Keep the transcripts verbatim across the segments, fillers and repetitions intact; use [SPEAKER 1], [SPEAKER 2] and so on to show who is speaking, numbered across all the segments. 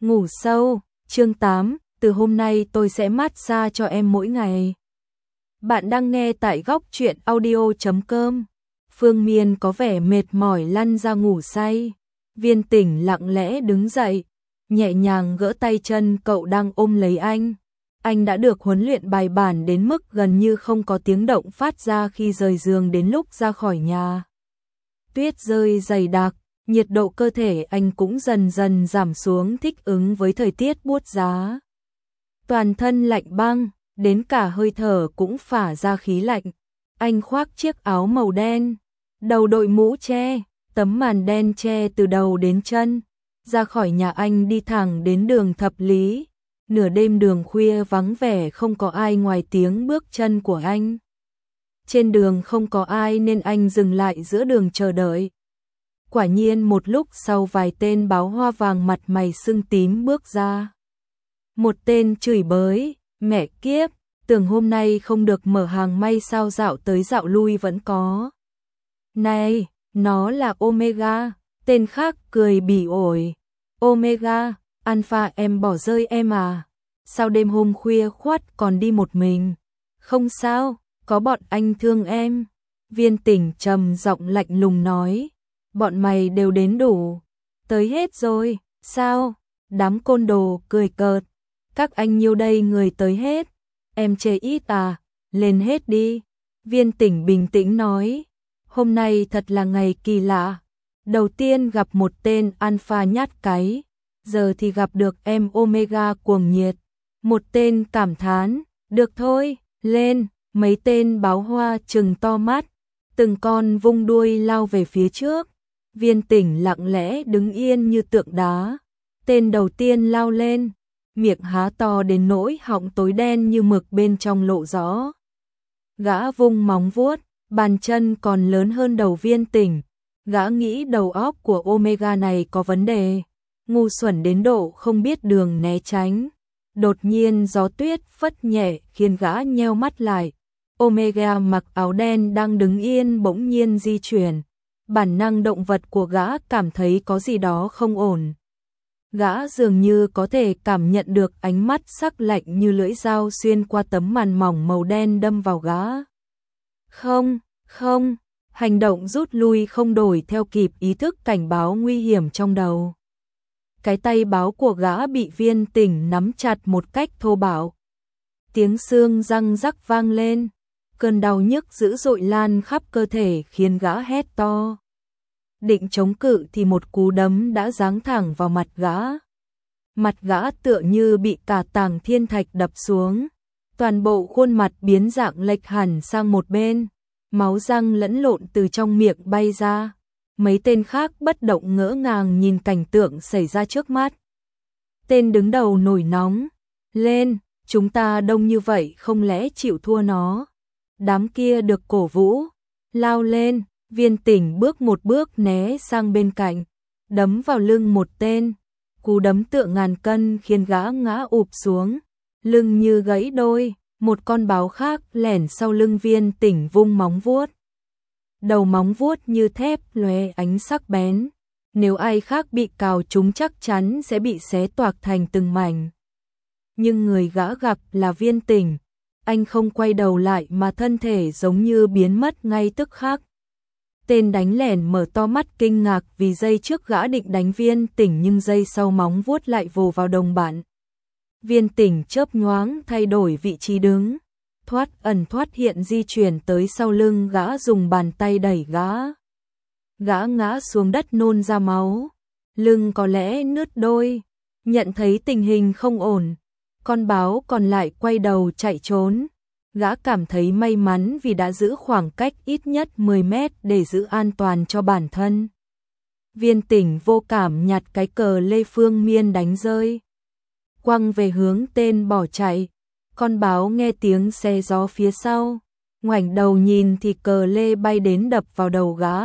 [SPEAKER 1] Ngủ sâu, chương tám, từ hôm nay tôi sẽ massage cho em mỗi ngày. Bạn đang nghe tại góc truyện audio chấm com. Phương Miên có vẻ mệt mỏi lăn ra ngủ say. Viên Tỉnh lặng lẽ đứng dậy, nhẹ nhàng gỡ tay chân cậu đang ôm lấy anh. Anh đã được huấn luyện bài bản đến mức gần như không có tiếng động phát ra khi rời giường đến lúc ra khỏi nhà. Tuyết rơi dày đặc, nhiệt độ cơ thể anh cũng dần dần giảm xuống thích ứng với thời tiết buốt giá. Toàn thân lạnh băng, đến cả hơi thở cũng phả ra khí lạnh. Anh khoác chiếc áo màu đen, đầu đội mũ che, tấm màn đen che từ đầu đến chân. Ra khỏi nhà anh đi thẳng đến đường Thập Lý. Nửa đêm đường khuya vắng vẻ không có ai ngoài tiếng bước chân của anh. Trên đường không có ai nên anh dừng lại giữa đường chờ đợi. Quả nhiên một lúc sau vài tên báo hoa vàng mặt mày sưng tím bước ra. Một tên chửi bới, mẹ kiếp, tưởng hôm nay không được mở hàng may sao dạo tới dạo lui vẫn có. Này, nó là Omega, tên khác cười bỉ ổi. Omega, Alpha em bỏ rơi em à? Sao đêm hôm khuya khoắt còn đi một mình? Không sao, có bọn anh thương em. Viên Tỉnh trầm giọng lạnh lùng nói. Bọn mày đều đến đủ. Tới hết rồi, sao? Đám côn đồ cười cợt. Các anh nhiêu đây người tới hết. Em chê ít à? Lên hết đi. Viên Tỉnh bình tĩnh nói. Hôm nay thật là ngày kỳ lạ. Đầu tiên gặp một tên alpha nhát cái. Giờ thì gặp được em Omega cuồng nhiệt. Một tên cảm thán. Được thôi, lên. Mấy tên báo hoa trừng to mắt. Từng con vung đuôi lao về phía trước. Viên Tỉnh lặng lẽ đứng yên như tượng đá. Tên đầu tiên lao lên, miệng há to đến nỗi họng tối đen như mực bên trong lộ rõ. Gã vung móng vuốt, bàn chân còn lớn hơn đầu Viên Tỉnh. Gã nghĩ đầu óc của Omega này có vấn đề, ngu xuẩn đến độ không biết đường né tránh. Đột nhiên gió tuyết phất nhẹ khiến gã nheo mắt lại. Omega mặc áo đen đang đứng yên bỗng nhiên di chuyển. Bản năng động vật của gã cảm thấy có gì đó không ổn. Gã dường như có thể cảm nhận được ánh mắt sắc lạnh như lưỡi dao xuyên qua tấm màn mỏng màu đen đâm vào gã. Không, không, hành động rút lui không đổi theo kịp ý thức cảnh báo nguy hiểm trong đầu. Cái tay báo của gã bị Viên Tỉnh nắm chặt một cách thô bạo. Tiếng xương răng rắc vang lên. Cơn đau nhức dữ dội lan khắp cơ thể khiến gã hét to. Định chống cự thì một cú đấm đã giáng thẳng vào mặt gã. Mặt gã tựa như bị cả tảng thiên thạch đập xuống. Toàn bộ khuôn mặt biến dạng lệch hẳn sang một bên. Máu răng lẫn lộn từ trong miệng bay ra. Mấy tên khác bất động ngỡ ngàng nhìn cảnh tượng xảy ra trước mắt. Tên đứng đầu nổi nóng. Lên, chúng ta đông như vậy không lẽ chịu thua nó. Đám kia được cổ vũ. Lao lên. Viên Tỉnh bước một bước né sang bên cạnh, đấm vào lưng một tên. Cú đấm tựa ngàn cân khiến gã ngã ụp xuống, lưng như gãy đôi. Một con báo khác lẻn sau lưng Viên Tỉnh vung móng vuốt. Đầu móng vuốt như thép lóe ánh sắc bén. Nếu ai khác bị cào trúng chắc chắn sẽ bị xé toạc thành từng mảnh. Nhưng người gã gặp là Viên Tỉnh. Anh không quay đầu lại mà thân thể giống như biến mất ngay tức khắc. Tên đánh lẻn mở to mắt kinh ngạc vì giây trước gã định đánh Viên Tỉnh nhưng giây sau móng vuốt lại vồ vào đồng bạn. Viên Tỉnh chớp nhoáng thay đổi vị trí đứng, thoát ẩn thoát hiện di chuyển tới sau lưng gã dùng bàn tay đẩy gã. Gã ngã xuống đất nôn ra máu, lưng có lẽ nứt đôi. Nhận thấy tình hình không ổn, con báo còn lại quay đầu chạy trốn. Gã cảm thấy may mắn vì đã giữ khoảng cách ít nhất mười mét để giữ an toàn cho bản thân. Viên Tỉnh vô cảm nhặt cái cờ Lê Phương Miên đánh rơi, quăng về hướng tên bỏ chạy. Con báo nghe tiếng xe gió phía sau, ngoảnh đầu nhìn thì cờ lê bay đến đập vào đầu gã.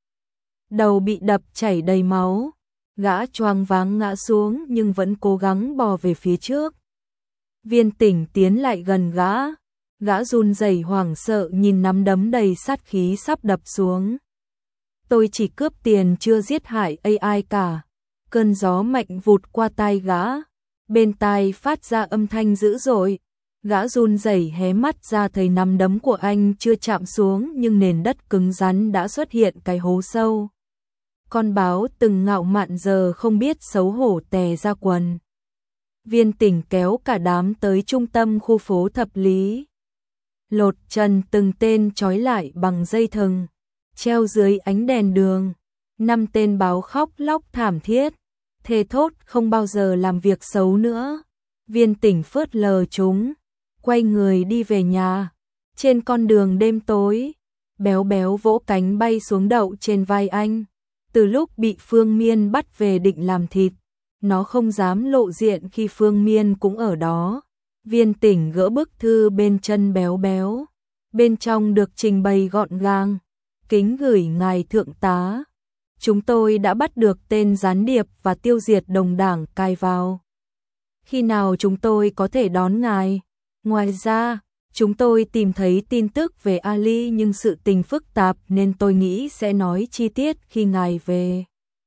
[SPEAKER 1] Đầu bị đập chảy đầy máu, gã choáng váng ngã xuống nhưng vẫn cố gắng bò về phía trước. Viên Tỉnh tiến lại gần gã. Gã run rẩy hoảng sợ nhìn nắm đấm đầy sát khí sắp đập xuống. Tôi chỉ cướp tiền chưa giết hại a i cả. cơn gió mạnh vụt qua tai gã, bên tai phát ra âm thanh dữ dội. Gã run rẩy hé mắt ra thấy nắm đấm của anh chưa chạm xuống nhưng nền đất cứng rắn đã xuất hiện cái hố sâu. Con báo từng ngạo mạn giờ không biết xấu hổ tè ra quần. Viên Tỉnh kéo cả đám tới trung tâm khu phố Thập Lý. Lột trần từng tên trói lại bằng dây thừng, treo dưới ánh đèn đường. Năm tên báo khóc lóc thảm thiết, thề thốt không bao giờ làm việc xấu nữa. Viên Tỉnh phớt lờ chúng, quay người đi về nhà. Trên con đường đêm tối, Béo Béo vỗ cánh bay xuống đậu trên vai anh. Từ lúc bị Phương Miên bắt về định làm thịt, nó không dám lộ diện khi Phương Miên cũng ở đó. Viên Tỉnh gỡ bức thư bên chân Béo Béo. Bên trong được trình bày gọn gàng. Kính gửi ngài thượng tá. Chúng tôi đã bắt được tên gián điệp và tiêu diệt đồng đảng cai vào. Khi nào chúng tôi có thể đón ngài? Ngoài ra, chúng tôi tìm thấy tin tức về Ali nhưng sự tình phức tạp nên tôi nghĩ sẽ nói chi tiết khi ngài về.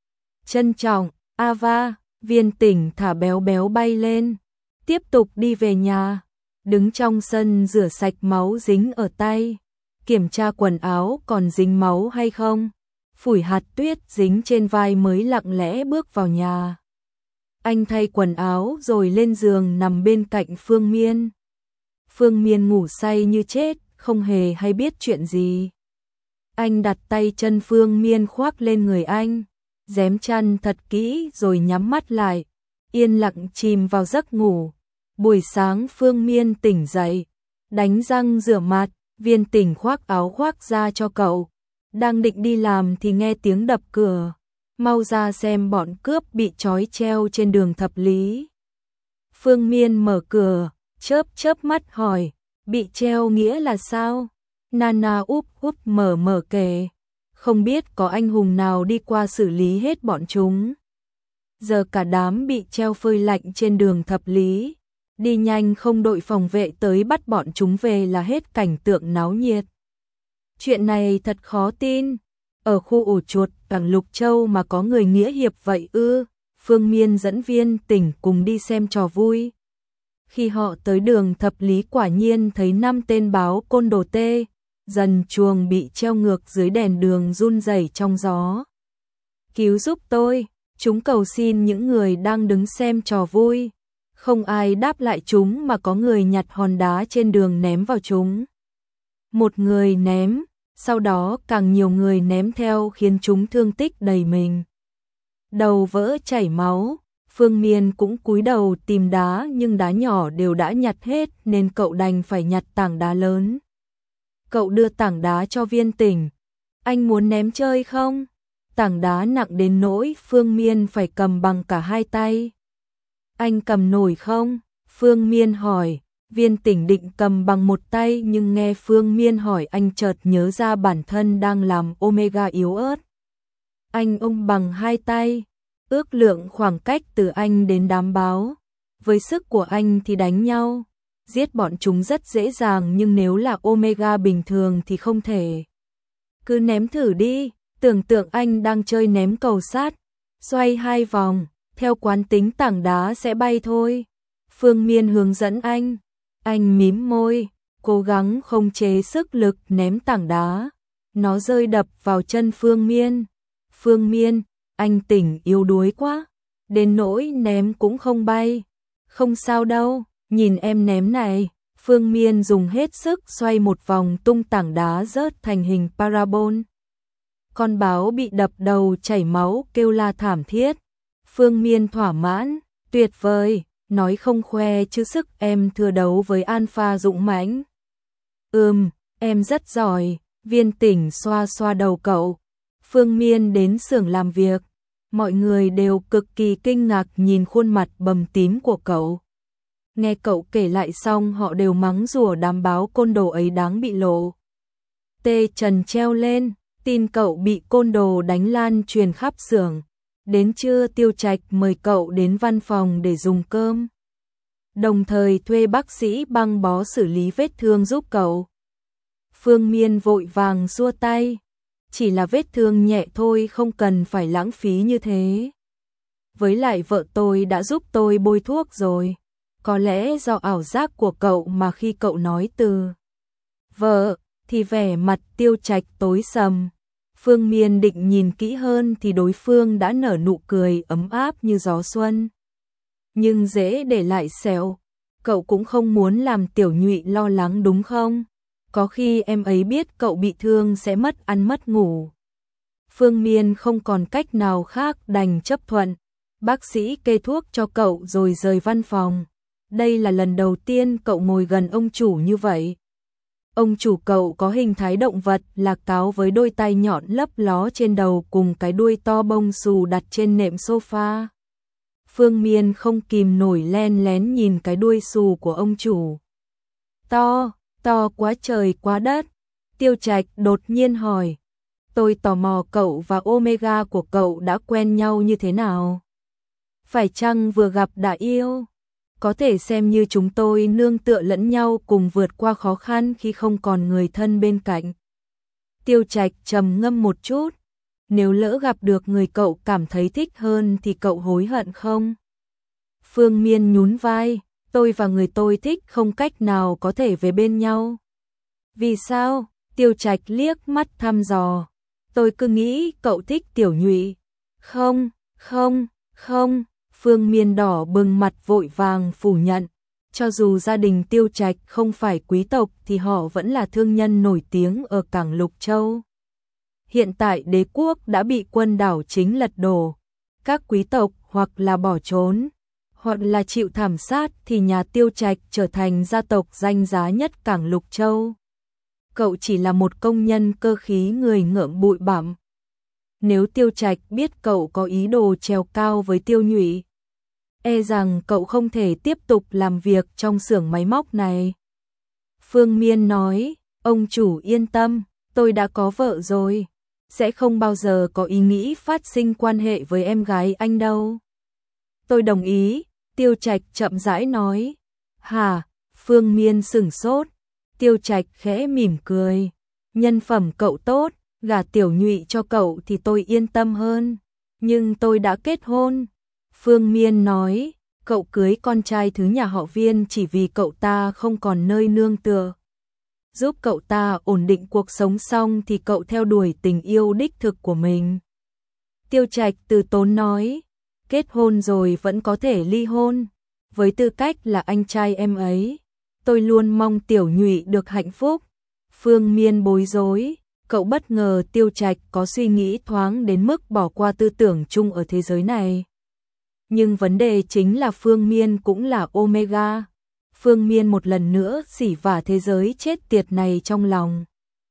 [SPEAKER 1] Trân trọng, Ava. Viên Tỉnh thả Béo Béo bay lên, tiếp tục đi về nhà. Đứng trong sân rửa sạch máu dính ở tay, kiểm tra quần áo còn dính máu hay không, phủi hạt tuyết dính trên vai mới lặng lẽ bước vào nhà. Anh thay quần áo rồi lên giường nằm bên cạnh Phương Miên. Phương Miên ngủ say như chết, không hề hay biết chuyện gì. Anh đặt tay chân Phương Miên khoác lên người anh, dém chăn thật kỹ rồi nhắm mắt lại, yên lặng chìm vào giấc ngủ. Buổi sáng Phương Miên tỉnh dậy, đánh răng rửa mặt, Viên Tỉnh khoác áo khoác ra cho cậu. Đang định đi làm thì nghe tiếng đập cửa. Mau ra xem bọn cướp bị trói treo trên đường Thập Lý. Phương Miên mở cửa, chớp chớp mắt hỏi, bị treo nghĩa là sao? Nana úp úp mở mở kể, không biết có anh hùng nào đi qua xử lý hết bọn chúng. Giờ cả đám bị treo phơi lạnh trên đường Thập Lý. Đi nhanh không đội phòng vệ tới bắt bọn chúng về là hết cảnh tượng náo nhiệt. Chuyện này thật khó tin. Ở khu ổ chuột cảng Lục Châu mà có người nghĩa hiệp vậy ư? Phương Miên dẫn Viên Tỉnh cùng đi xem trò vui. Khi họ tới đường Thập Lý quả nhiên thấy năm tên báo côn đồ tê dần chuồng bị treo ngược dưới đèn đường run rẩy trong gió. Cứu giúp tôi, chúng cầu xin những người đang đứng xem trò vui. Không ai đáp lại chúng mà có người nhặt hòn đá trên đường ném vào chúng. Một người ném, sau đó càng nhiều người ném theo khiến chúng thương tích đầy mình. Đầu vỡ chảy máu, Phương Miên cũng cúi đầu tìm đá nhưng đá nhỏ đều đã nhặt hết nên cậu đành phải nhặt tảng đá lớn. Cậu đưa tảng đá cho Viên Tỉnh. Anh muốn ném chơi không? Tảng đá nặng đến nỗi Phương Miên phải cầm bằng cả hai tay. Anh cầm nổi không? Phương Miên hỏi. Viên Tỉnh định cầm bằng một tay nhưng nghe Phương Miên hỏi anh chợt nhớ ra bản thân đang làm Omega yếu ớt. Anh ôm bằng hai tay, ước lượng khoảng cách từ anh đến đám báo. Với sức của anh thì đánh nhau, giết bọn chúng rất dễ dàng nhưng nếu là Omega bình thường thì không thể. Cứ ném thử đi, tưởng tượng anh đang chơi ném cầu sát, xoay hai vòng, theo quán tính tảng đá sẽ bay thôi. Phương Miên hướng dẫn anh. Anh mím môi, cố gắng không chế sức lực ném tảng đá. Nó rơi đập vào chân Phương Miên. Phương Miên, anh Tỉnh yếu đuối quá, đến nỗi ném cũng không bay. Không sao đâu, nhìn em ném này. Phương Miên dùng hết sức xoay một vòng tung tảng đá rớt thành hình parabol. Con báo bị đập đầu chảy máu kêu la thảm thiết. Phương Miên thỏa mãn, tuyệt vời. Nói không khoe chứ sức em thưa đấu với Alpha dũng mãnh. Ừm, em rất giỏi. Viên Tỉnh xoa xoa đầu cậu. Phương Miên đến xưởng làm việc. Mọi người đều cực kỳ kinh ngạc nhìn khuôn mặt bầm tím của cậu. Nghe cậu kể lại xong họ đều mắng rủa đám báo côn đồ ấy đáng bị lộ. Tê Trần treo lên, tin cậu bị côn đồ đánh lan truyền khắp xưởng. Đến trưa Tiêu Trạch mời cậu đến văn phòng để dùng cơm. Đồng thời thuê bác sĩ băng bó xử lý vết thương giúp cậu. Phương Miên vội vàng xua tay. Chỉ là vết thương nhẹ thôi không cần phải lãng phí như thế. với lại vợ tôi đã giúp tôi bôi thuốc rồi. Có lẽ do ảo giác của cậu mà khi cậu nói từ vợ thì vẻ mặt Tiêu Trạch tối sầm. Phương Miên định nhìn kỹ hơn thì đối phương đã nở nụ cười ấm áp như gió xuân. Nhưng dễ để lại sẹo. Cậu cũng không muốn làm Tiểu Nhụy lo lắng đúng không? Có khi em ấy biết cậu bị thương sẽ mất ăn mất ngủ. Phương Miên không còn cách nào khác đành chấp thuận. Bác sĩ kê thuốc cho cậu rồi rời văn phòng. Đây là lần đầu tiên cậu ngồi gần ông chủ như vậy. Ông chủ cậu có hình thái động vật là cáo với đôi tai nhọn lấp ló trên đầu cùng cái đuôi to bông xù đặt trên nệm sofa. Phương Miên không kìm nổi len lén nhìn cái đuôi xù của ông chủ. To, to quá trời quá đất. Tiêu Trạch đột nhiên hỏi. Tôi tò mò cậu và Omega của cậu đã quen nhau như thế nào? Phải chăng vừa gặp đã yêu? Có thể xem như chúng tôi nương tựa lẫn nhau cùng vượt qua khó khăn khi không còn người thân bên cạnh. Tiêu Trạch trầm ngâm một chút. Nếu lỡ gặp được người cậu cảm thấy thích hơn thì cậu hối hận không? Phương Miên nhún vai. Tôi và người tôi thích không cách nào có thể về bên nhau. Vì sao? Tiêu Trạch liếc mắt thăm dò. Tôi cứ nghĩ cậu thích Tiểu Nhụy. Không, không, không. Phương Miên đỏ bừng mặt vội vàng phủ nhận. Cho dù gia đình Tiêu Trạch không phải quý tộc thì họ vẫn là thương nhân nổi tiếng ở cảng Lục Châu. Hiện tại đế quốc đã bị quân đảo chính lật đổ. Các quý tộc hoặc là bỏ trốn, hoặc là chịu thảm sát thì nhà Tiêu Trạch trở thành gia tộc danh giá nhất cảng Lục Châu. Cậu chỉ là một công nhân cơ khí người ngợm bụi bặm. Nếu Tiêu Trạch biết cậu có ý đồ trèo cao với Tiêu Nhụy, e rằng cậu không thể tiếp tục làm việc trong xưởng máy móc này. Phương Miên nói, ông chủ yên tâm, tôi đã có vợ rồi, sẽ không bao giờ có ý nghĩ phát sinh quan hệ với em gái anh đâu. Tôi đồng ý, Tiêu Trạch chậm rãi nói. Hả? Phương Miên sửng sốt. Tiêu Trạch khẽ mỉm cười. Nhân phẩm cậu tốt, gả Tiểu Nhụy cho cậu thì tôi yên tâm hơn. Nhưng tôi đã kết hôn. Phương Miên nói, cậu cưới con trai thứ nhà họ Viên chỉ vì cậu ta không còn nơi nương tựa. Giúp cậu ta ổn định cuộc sống xong thì cậu theo đuổi tình yêu đích thực của mình. Tiêu Trạch từ tốn nói, kết hôn rồi vẫn có thể ly hôn. Với tư cách là anh trai em ấy, tôi luôn mong Tiểu Nhụy được hạnh phúc. Phương Miên bối rối, cậu bất ngờ Tiêu Trạch có suy nghĩ thoáng đến mức bỏ qua tư tưởng chung ở thế giới này. Nhưng vấn đề chính là Phương Miên cũng là Omega. Phương Miên một lần nữa xỉ vả thế giới chết tiệt này trong lòng.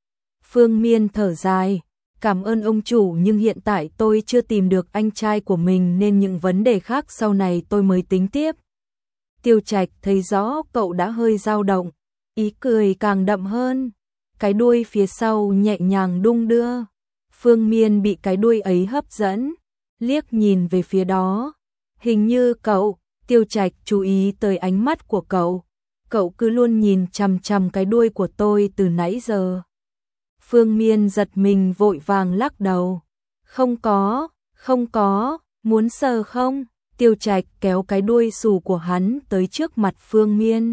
[SPEAKER 1] Phương Miên thở dài, cảm ơn ông chủ nhưng hiện tại tôi chưa tìm được anh trai của mình nên những vấn đề khác sau này tôi mới tính tiếp. Tiêu Trạch thấy rõ cậu đã hơi dao động, ý cười càng đậm hơn. Cái đuôi phía sau nhẹ nhàng đung đưa. Phương Miên bị cái đuôi ấy hấp dẫn, liếc nhìn về phía đó. Hình như cậu, Tiêu Trạch chú ý tới ánh mắt của cậu. Cậu cứ luôn nhìn chằm chằm cái đuôi của tôi từ nãy giờ. Phương Miên giật mình vội vàng lắc đầu. Không có, không có, muốn sờ không? Tiêu Trạch kéo cái đuôi xù của hắn tới trước mặt Phương Miên.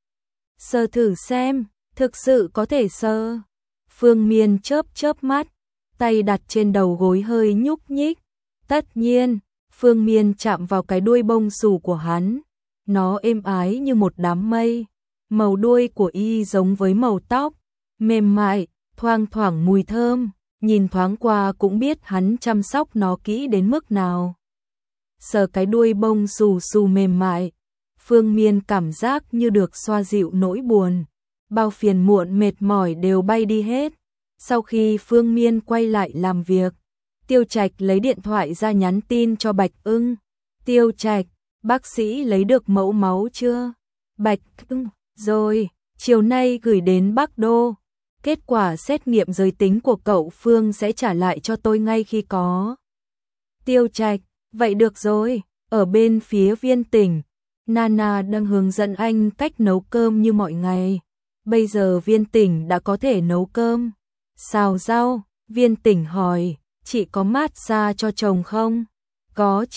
[SPEAKER 1] Sờ thử xem, thực sự có thể sờ. Phương Miên chớp chớp mắt, tay đặt trên đầu gối hơi nhúc nhích. Tất nhiên, Phương Miên chạm vào cái đuôi bông xù của hắn. Nó êm ái như một đám mây. Màu đuôi của y giống với màu tóc, mềm mại, thoang thoảng mùi thơm. Nhìn thoáng qua cũng biết hắn chăm sóc nó kỹ đến mức nào. Sờ cái đuôi bông xù xù mềm mại, Phương Miên cảm giác như được xoa dịu nỗi buồn. Bao phiền muộn mệt mỏi đều bay đi hết. Sau khi Phương Miên quay lại làm việc, Tiêu Trạch lấy điện thoại ra nhắn tin cho Bạch Ưng. Tiêu Trạch, bác sĩ lấy được mẫu máu chưa? Bạch Ưng, rồi, chiều nay gửi đến Bắc Đô. Kết quả xét nghiệm giới tính của cậu Phương sẽ trả lại cho tôi ngay khi có. Tiêu Trạch, vậy được rồi, ở bên phía Viên Tỉnh, Nana đang hướng dẫn anh cách nấu cơm như mọi ngày. Bây giờ Viên Tỉnh đã có thể nấu cơm. Xào rau, Viên Tỉnh hỏi, chị có massage cho chồng không? Có chứ,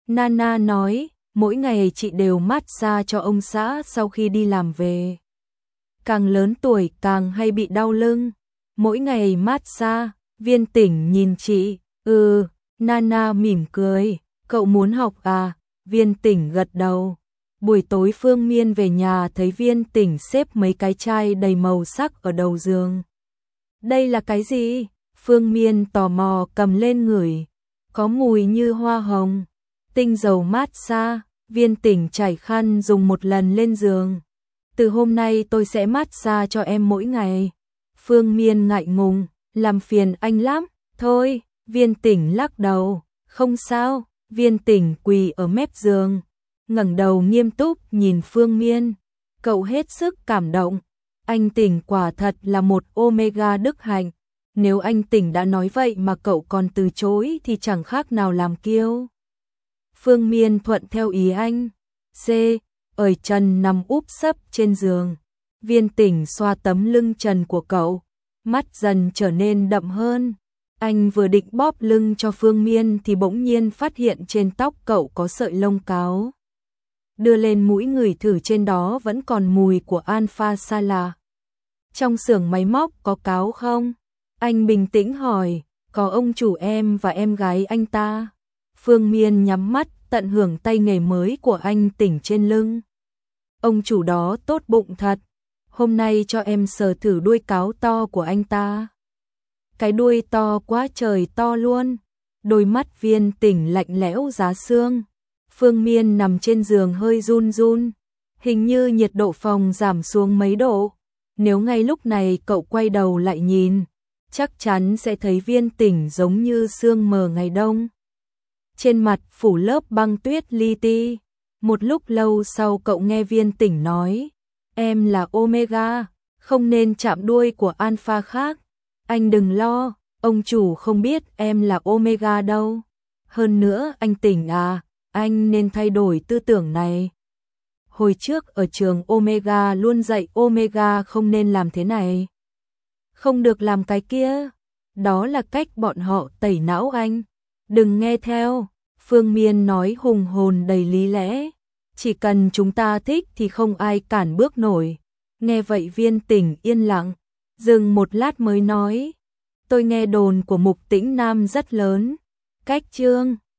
[SPEAKER 1] Nana nói, mỗi ngày chị đều massage cho ông xã sau khi đi làm về. Càng lớn tuổi càng hay bị đau lưng. Mỗi ngày massage, Viên Tỉnh nhìn chị, ừ, Nana mỉm cười, cậu muốn học à? Viên Tỉnh gật đầu. Buổi tối Phương Miên về nhà thấy Viên Tỉnh xếp mấy cái chai đầy màu sắc ở đầu giường. Đây là cái gì? Phương Miên tò mò cầm lên ngửi, có mùi như hoa hồng. Tinh dầu massage, Viên Tỉnh chải khăn dùng một lần lên giường. Từ hôm nay tôi sẽ massage cho em mỗi ngày. Phương Miên ngại ngùng, làm phiền anh lắm. Thôi, Viên Tỉnh lắc đầu, không sao. Viên Tỉnh quỳ ở mép giường, ngẩng đầu nghiêm túc nhìn Phương Miên. Cậu hết sức cảm động. Anh Tỉnh quả thật là một omega đức hạnh. Nếu anh Tỉnh đã nói vậy mà cậu còn từ chối thì chẳng khác nào làm kiêu. Phương Miên thuận theo ý anh. C. Ở Trần nằm úp sấp trên giường. Viên Tỉnh xoa tấm lưng trần của cậu, mắt dần trở nên đậm hơn. Anh vừa định bóp lưng cho Phương Miên thì bỗng nhiên phát hiện trên tóc cậu có sợi lông cáo. Đưa lên mũi ngửi thử, trên đó vẫn còn mùi của Alpha Sala. Trong xưởng máy móc có cáo không? Anh bình tĩnh hỏi. Có ông chủ em và em gái anh ta. Phương Miên nhắm mắt tận hưởng tay nghề mới của anh Tỉnh trên lưng. Ông chủ đó tốt bụng thật. Hôm nay cho em sờ thử đuôi cáo to của anh ta. Cái đuôi to quá trời to luôn. Đôi mắt Viên Tỉnh lạnh lẽo giá xương. Phương Miên nằm trên giường hơi run run. Hình như nhiệt độ phòng giảm xuống mấy độ. Nếu ngay lúc này cậu quay đầu lại nhìn, chắc chắn sẽ thấy Viên Tỉnh giống như sương mờ ngày đông. Trên mặt phủ lớp băng tuyết li ti. Một lúc lâu sau cậu nghe Viên Tỉnh nói, em là Omega, không nên chạm đuôi của Alpha khác. Anh đừng lo, ông chủ không biết em là Omega đâu. Hơn nữa anh Tỉnh à, anh nên thay đổi tư tưởng này. Hồi trước ở trường Omega luôn dạy Omega không nên làm thế này, không được làm cái kia. Đó là cách bọn họ tẩy não anh. Đừng nghe theo. Phương Miên nói hùng hồn đầy lý lẽ. Chỉ cần chúng ta thích thì không ai cản bước nổi. Nghe vậy Viên Tỉnh yên lặng, dừng một lát mới nói. Tôi nghe đồn của Mục Tĩnh Nam rất lớn. Cách chương